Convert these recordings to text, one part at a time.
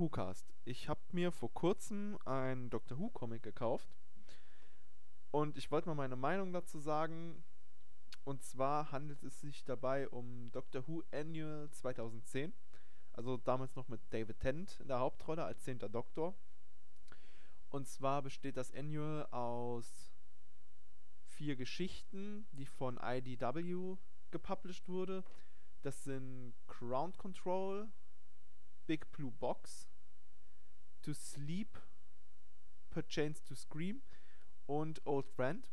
Whocast. Ich habe mir vor kurzem einen Doctor Who Comic gekauft und ich wollte mal meine Meinung dazu sagen. Und zwar handelt es sich dabei um Doctor Who Annual 2010. Also damals noch mit David Tennant in der Hauptrolle als 10. Doktor. Und zwar besteht das Annual aus 4 Geschichten, die von IDW gepublished wurde. Das sind Ground Control, Big Blue Box, To Sleep, Perchance to Scream und Old Friend.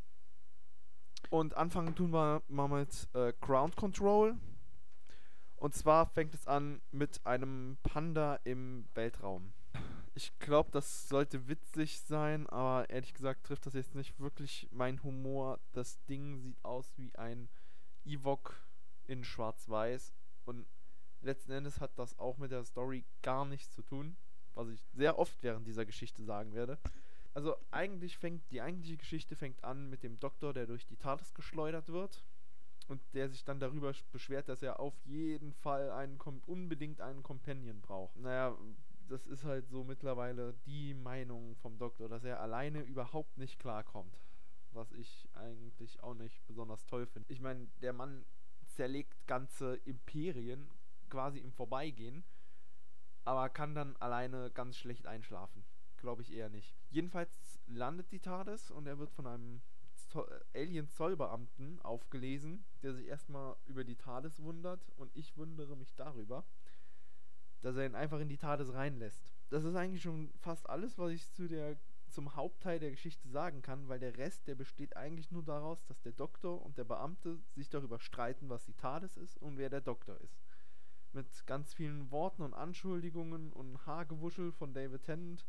Und anfangen tun wir mal mit Ground Control. Und zwar fängt es an mit einem Panda im Weltraum. Ich glaube, das sollte witzig sein, aber ehrlich gesagt trifft das jetzt nicht wirklich meinen Humor. Das Ding sieht aus wie ein Ewok in Schwarz-Weiß. Und letzten Endes hat das auch mit der Story gar nichts zu tun, was ich sehr oft während dieser Geschichte sagen werde. Also eigentlich fängt die eigentliche Geschichte fängt an mit dem Doktor, der durch die TARDIS geschleudert wird und der sich dann darüber beschwert, dass er auf jeden Fall unbedingt einen Companion braucht. Naja, das ist halt so mittlerweile die Meinung vom Doktor, dass er alleine überhaupt nicht klarkommt. Was ich eigentlich auch nicht besonders toll finde. Ich meine, der Mann zerlegt ganze Imperien quasi im Vorbeigehen, aber kann dann alleine ganz schlecht einschlafen. Glaube ich eher nicht. Jedenfalls landet die TARDIS und er wird von einem Alien-Zollbeamten aufgelesen, der sich erstmal über die TARDIS wundert und ich wundere mich darüber, dass er ihn einfach in die TARDIS reinlässt. Das ist eigentlich schon fast alles, was ich zum Hauptteil der Geschichte sagen kann, weil der Rest, der besteht eigentlich nur daraus, dass der Doktor und der Beamte sich darüber streiten, was die TARDIS ist und wer der Doktor ist. Mit ganz vielen Worten und Anschuldigungen und Haargewuschel von David Tennant,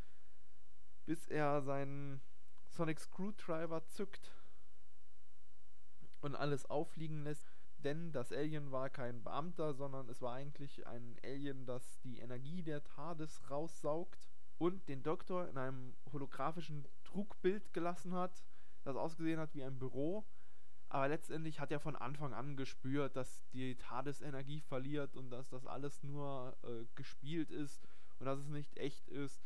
bis er seinen Sonic Screwdriver zückt und alles auffliegen lässt. Denn das Alien war kein Beamter, sondern es war eigentlich ein Alien, das die Energie der TARDIS raussaugt und den Doktor in einem holographischen Trugbild gelassen hat, das ausgesehen hat wie ein Büro. Aber letztendlich hat er von Anfang an gespürt, dass die TARDIS Energie verliert und dass das alles nur gespielt ist und dass es nicht echt ist.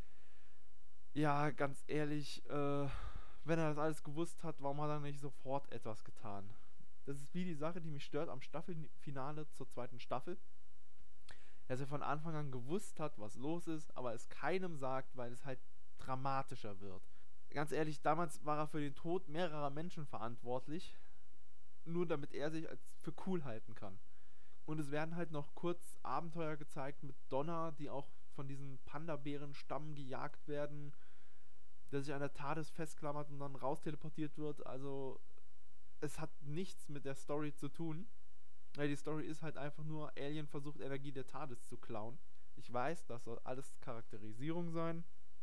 Ja, ganz ehrlich, wenn er das alles gewusst hat, warum hat er nicht sofort etwas getan? Das ist wie die Sache, die mich stört am Staffelfinale zur 2. Staffel. Dass er von Anfang an gewusst hat, was los ist, aber es keinem sagt, weil es halt dramatischer wird. Ganz ehrlich, damals war er für den Tod mehrerer Menschen verantwortlich, nur damit er sich als für cool halten kann. Und es werden halt noch kurz Abenteuer gezeigt mit Donna, die auch von diesen Panda-Bären-Stamm gejagt werden, der sich an der TARDIS festklammert und dann rausteleportiert wird. Also es hat nichts mit der Story zu tun. Ja, die Story ist halt einfach nur, Alien versucht Energie der TARDIS zu klauen. Ich weiß, das soll alles Charakterisierung sein,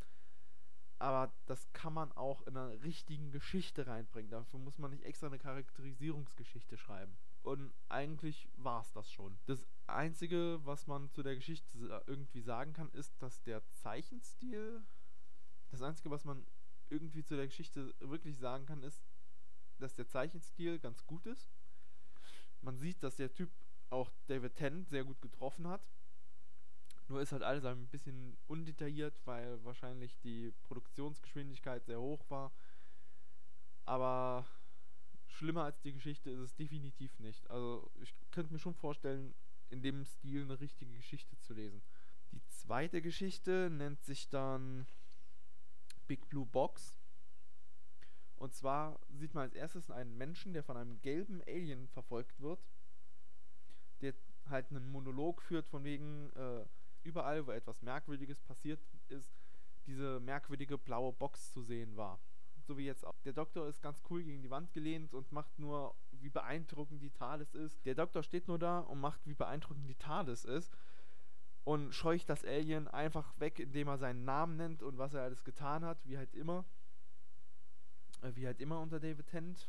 aber das kann man auch in einer richtigen Geschichte reinbringen. Dafür muss man nicht extra eine Charakterisierungsgeschichte schreiben. Und eigentlich war es das schon. Das Einzige, was man zu der Geschichte irgendwie sagen kann, ist, dass der Zeichenstil. Das Einzige, was man irgendwie zu der Geschichte wirklich sagen kann, ist, dass der Zeichenstil ganz gut ist. Man sieht, dass der Typ auch David Tennant sehr gut getroffen hat. Nur ist halt alles ein bisschen undetailliert, weil wahrscheinlich die Produktionsgeschwindigkeit sehr hoch war. Aber schlimmer als die Geschichte ist es definitiv nicht. Also ich könnte mir schon vorstellen, in dem Stil eine richtige Geschichte zu lesen. Die zweite Geschichte nennt sich dann Big Blue Box. Und zwar sieht man als erstes einen Menschen, der von einem gelben Alien verfolgt wird, der halt einen Monolog führt von wegen, überall, wo etwas Merkwürdiges passiert ist, diese merkwürdige blaue Box zu sehen war. So wie jetzt auch. Der Doktor ist ganz cool gegen die Wand gelehnt und macht nur, wie beeindruckend die TARDIS ist. Der Doktor steht nur da und macht, wie beeindruckend die TARDIS ist und scheucht das Alien einfach weg, indem er seinen Namen nennt und was er alles getan hat, wie halt immer. Wie halt immer unter David Tennant.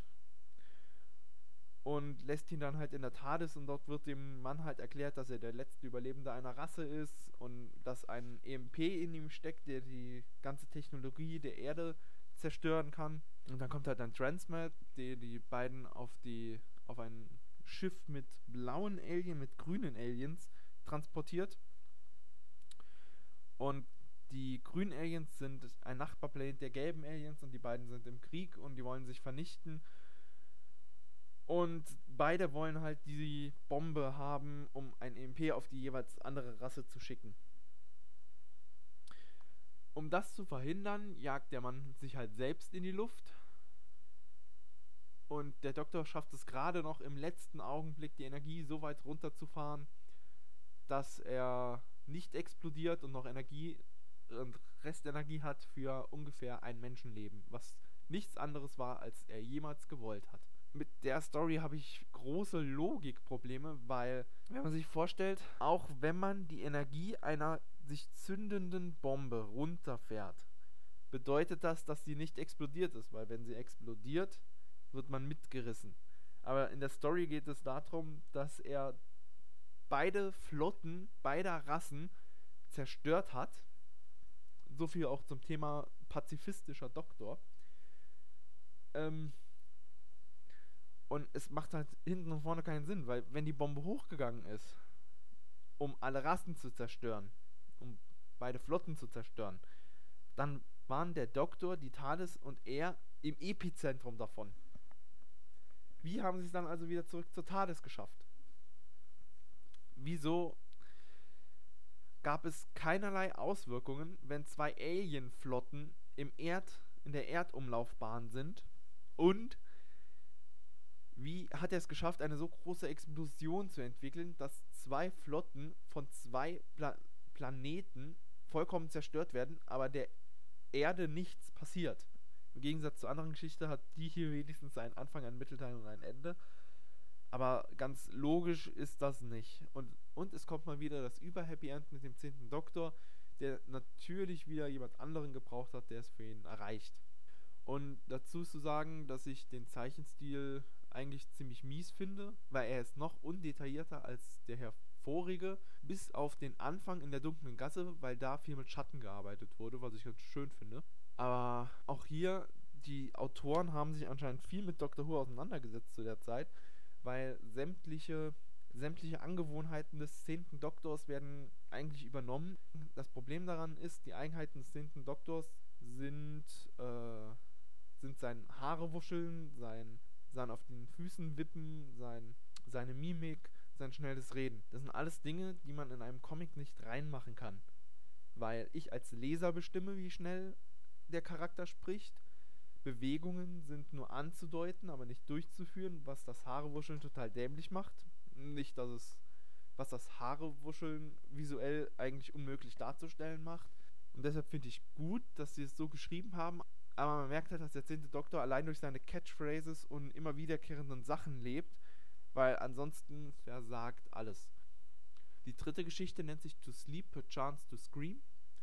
Und lässt ihn dann halt in der TARDIS und dort wird dem Mann halt erklärt, dass er der letzte Überlebende einer Rasse ist und dass ein EMP in ihm steckt, der die ganze Technologie der Erde zerstören kann. Und dann kommt halt ein Transmat, der die beiden auf ein Schiff mit blauen Aliens, mit grünen Aliens transportiert. grünen Aliens sind ein Nachbarplanet der gelben Aliens und die beiden sind im Krieg und die wollen sich vernichten. Und beide wollen halt die Bombe haben, um ein EMP auf die jeweils andere Rasse zu schicken. Um das zu verhindern, jagt der Mann sich halt selbst in die Luft. Und der Doktor schafft es gerade noch im letzten Augenblick, die Energie so weit runterzufahren, dass er nicht explodiert und noch Energie und Restenergie hat für ungefähr ein Menschenleben, was nichts anderes war, als er jemals gewollt hat. Mit der Story habe ich große Logikprobleme, weil, wenn man sich vorstellt, auch wenn man die Energie einer sich zündenden Bombe runterfährt, bedeutet das, dass sie nicht explodiert ist, weil wenn sie explodiert, wird man mitgerissen. Aber in der Story geht es darum, dass er beide Flotten beider Rassen zerstört hat. So viel auch zum Thema pazifistischer Doktor. Und es macht halt hinten und vorne keinen Sinn, weil wenn die Bombe hochgegangen ist, um alle Rassen zu zerstören, um beide Flotten zu zerstören, dann waren der Doktor, die TARDIS und er im Epizentrum davon. Wie haben sie es dann also wieder zurück zur TARDIS geschafft? Wieso gab es keinerlei Auswirkungen, wenn zwei Alien-Flotten in der Erdumlaufbahn sind? Und wie hat er es geschafft, eine so große Explosion zu entwickeln, dass zwei Flotten von zwei Planeten vollkommen zerstört werden, aber der Erde nichts passiert? Im Gegensatz zur anderen Geschichte hat die hier wenigstens einen Anfang, einen Mittelteil und ein Ende. Aber ganz logisch ist das nicht. Und es kommt mal wieder das Über-Happy End mit dem 10. Doktor, der natürlich wieder jemand anderen gebraucht hat, der es für ihn erreicht. Und dazu zu sagen, dass ich den Zeichenstil eigentlich ziemlich mies finde, weil er ist noch undetaillierter als der hervorige, bis auf den Anfang in der dunklen Gasse, weil da viel mit Schatten gearbeitet wurde, was ich ganz schön finde. Aber auch hier, die Autoren haben sich anscheinend viel mit Doctor Who auseinandergesetzt zu der Zeit, weil sämtliche Angewohnheiten des 10. Doktors werden eigentlich übernommen. Das Problem daran ist, die Eigenheiten des 10. Doktors sind sein Haare wuscheln, sein auf den Füßen wippen, seine Mimik, sein schnelles Reden. Das sind alles Dinge, die man in einem Comic nicht reinmachen kann. Weil ich als Leser bestimme, wie schnell der Charakter spricht. Bewegungen sind nur anzudeuten, aber nicht durchzuführen, was das Haarewuscheln total dämlich macht. Nicht, was das Haarewuscheln visuell eigentlich unmöglich darzustellen macht. Und deshalb finde ich gut, dass sie es so geschrieben haben. Aber man merkt halt, dass der 10. Doktor allein durch seine Catchphrases und immer wiederkehrenden Sachen lebt, weil ansonsten versagt alles. Die dritte Geschichte nennt sich To Sleep, Perchance to Scream.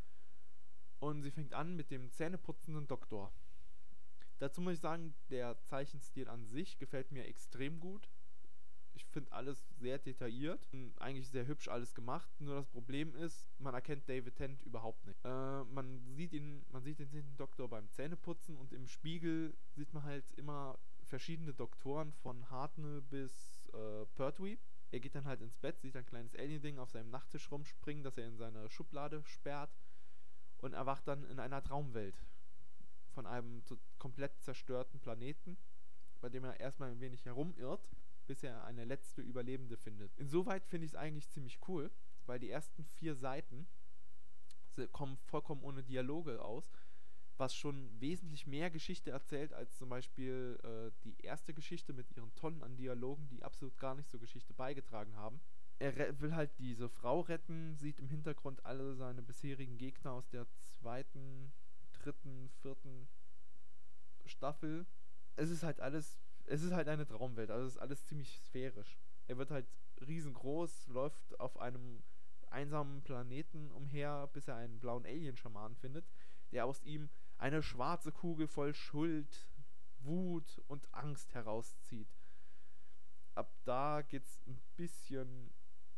Und sie fängt an mit dem zähneputzenden Doktor. Dazu muss ich sagen, der Zeichenstil an sich gefällt mir extrem gut. Ich finde alles sehr detailliert und eigentlich sehr hübsch alles gemacht. Nur das Problem ist, man erkennt David Tennant überhaupt nicht. Man sieht den 10. Doktor beim Zähneputzen und im Spiegel sieht man halt immer verschiedene Doktoren von Hartnell bis Pertwee. Er geht dann halt ins Bett, sieht ein kleines Alien-Ding auf seinem Nachttisch rumspringen, das er in seine Schublade sperrt und erwacht dann in einer Traumwelt von einem komplett zerstörten Planeten, bei dem er erstmal ein wenig herumirrt, bis er eine letzte Überlebende findet. Insoweit finde ich es eigentlich ziemlich cool, weil die ersten 4 Seiten kommen vollkommen ohne Dialoge aus, was schon wesentlich mehr Geschichte erzählt als zum Beispiel die erste Geschichte mit ihren Tonnen an Dialogen, die absolut gar nicht zur Geschichte beigetragen haben. Er will halt diese Frau retten, sieht im Hintergrund alle seine bisherigen Gegner aus der 2., 3., 4. Staffel. Es ist halt eine Traumwelt, also es ist alles ziemlich sphärisch. Er wird halt riesengroß, läuft auf einem einsamen Planeten umher, bis er einen blauen Alien-Schaman findet, der aus ihm eine schwarze Kugel voll Schuld, Wut und Angst herauszieht. Ab da geht's ein bisschen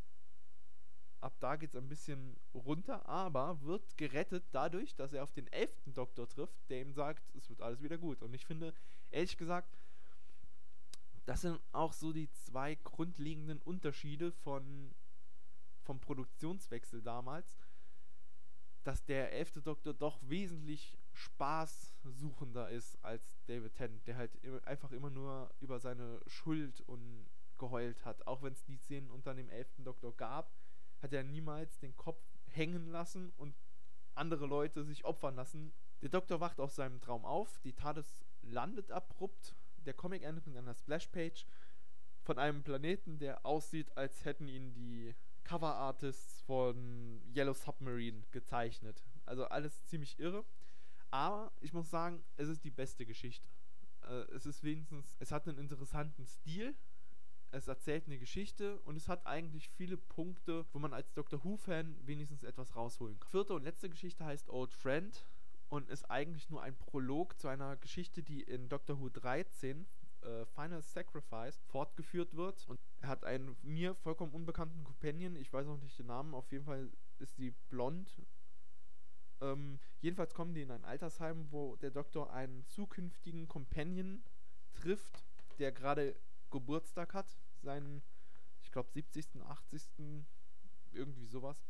runter, aber wird gerettet dadurch, dass er auf den 11. Doktor trifft, der ihm sagt, es wird alles wieder gut. Und ich finde, ehrlich gesagt, das sind auch so die 2 grundlegenden Unterschiede vom Produktionswechsel damals. dass der 11. Doktor doch wesentlich spaßsuchender ist als David Tennant, der halt einfach immer nur über seine Schuld und geheult hat. Auch wenn es die Szenen unter dem 11. Doktor gab, hat er niemals den Kopf hängen lassen und andere Leute sich opfern lassen. Der Doktor wacht aus seinem Traum auf, die TARDIS landet abrupt, der Comic endet mit einer Splashpage von einem Planeten, der aussieht, als hätten ihn die Cover-Artists von Yellow Submarine gezeichnet. Also alles ziemlich irre. Aber ich muss sagen, es ist die beste Geschichte. Es ist wenigstens, es hat einen interessanten Stil, es erzählt eine Geschichte und es hat eigentlich viele Punkte, wo man als Doctor Who-Fan wenigstens etwas rausholen kann. Vierte und letzte Geschichte heißt Old Friend und ist eigentlich nur ein Prolog zu einer Geschichte, die in Doctor Who 13 Final Sacrifice fortgeführt wird. Und er hat einen mir vollkommen unbekannten Companion, ich weiß auch nicht den Namen, auf jeden Fall ist sie blond. Jedenfalls kommen die in ein Altersheim, wo der Doktor einen zukünftigen Companion trifft, der gerade Geburtstag hat, seinen, ich glaube, 70., 80., irgendwie sowas.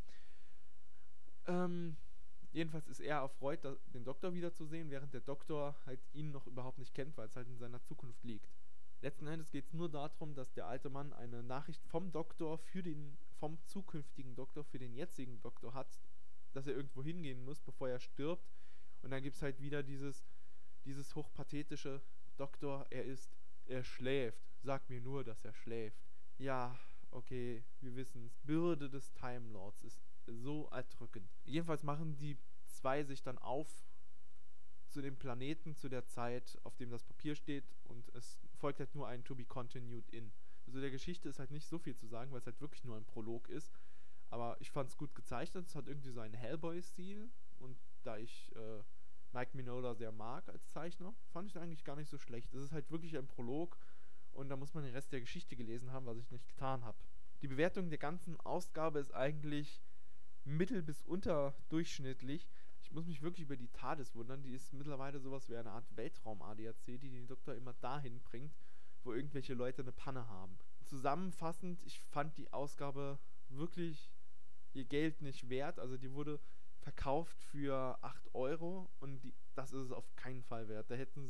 Jedenfalls ist er erfreut, den Doktor wiederzusehen, während der Doktor halt ihn noch überhaupt nicht kennt, weil es halt in seiner Zukunft liegt. Letzten Endes geht es nur darum, dass der alte Mann eine Nachricht vom Doktor vom zukünftigen Doktor für den jetzigen Doktor hat, dass er irgendwo hingehen muss, bevor er stirbt. Und dann gibt es halt wieder dieses hochpathetische Doktor, er schläft. Sag mir nur, dass er schläft. Ja, okay, wir wissen's. Bürde des Time Lords ist so erdrückend. Jedenfalls machen die zwei sich dann auf zu dem Planeten, zu der Zeit, auf dem das Papier steht, und es folgt halt nur ein To be continued in. Also der Geschichte ist halt nicht so viel zu sagen, weil es halt wirklich nur ein Prolog ist. Aber ich fand es gut gezeichnet, es hat irgendwie so einen Hellboy-Stil, und da ich Mike Mignola sehr mag als Zeichner, fand ich es eigentlich gar nicht so schlecht. Es ist halt wirklich ein Prolog und da muss man den Rest der Geschichte gelesen haben, was ich nicht getan habe. Die Bewertung der ganzen Ausgabe ist eigentlich mittel- bis unterdurchschnittlich. Ich muss mich wirklich über die TARDIS wundern, die ist mittlerweile sowas wie eine Art Weltraum-ADAC, die den Doktor immer dahin bringt, wo irgendwelche Leute eine Panne haben. Zusammenfassend, ich fand die Ausgabe wirklich ihr Geld nicht wert. Also die wurde verkauft für 8 Euro und das ist es auf keinen Fall wert. Da hätte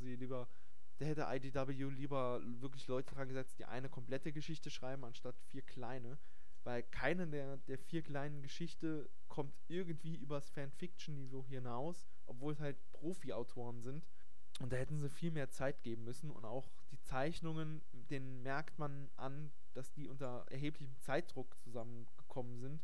IDW lieber wirklich Leute dran gesetzt, die eine komplette Geschichte schreiben, anstatt 4 kleine. Weil keine der 4 kleinen Geschichte kommt irgendwie übers Fanfiction-Niveau hinaus, obwohl es halt Profi-Autoren sind. Und da hätten sie viel mehr Zeit geben müssen. Und auch die Zeichnungen, denen merkt man an, dass die unter erheblichem Zeitdruck zusammengekommen sind.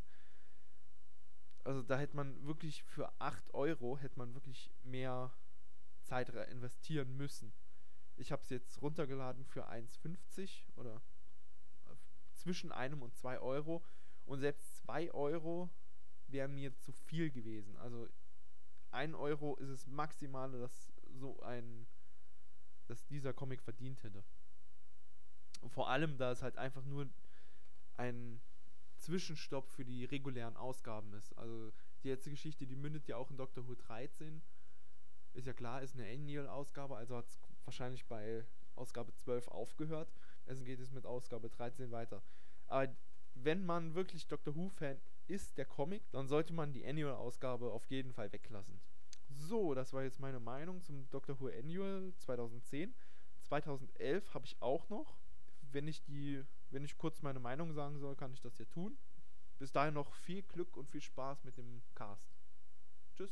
Also da hätte man wirklich für 8 Euro hätte man wirklich mehr Zeit investieren müssen. Ich habe es jetzt runtergeladen für 1,50 oder zwischen 1 und 2 Euro. Und selbst 2 Euro wären mir zu viel gewesen. Also 1 Euro ist das Maximale, dass dieser Comic verdient hätte. Und vor allem, da es halt einfach nur ein Zwischenstopp für die regulären Ausgaben ist. Also die letzte Geschichte, die mündet ja auch in Doctor Who 13. Ist ja klar, ist eine Annual-Ausgabe, also hat es wahrscheinlich bei Ausgabe 12 aufgehört. Also geht es mit Ausgabe 13 weiter. Aber wenn man wirklich Doctor Who-Fan ist, der Comic, dann sollte man die Annual-Ausgabe auf jeden Fall weglassen. So, das war jetzt meine Meinung zum Doctor Who Annual 2010. 2011 habe ich auch noch. Wenn ich kurz meine Meinung sagen soll, kann ich das ja tun. Bis dahin noch viel Glück und viel Spaß mit dem Cast.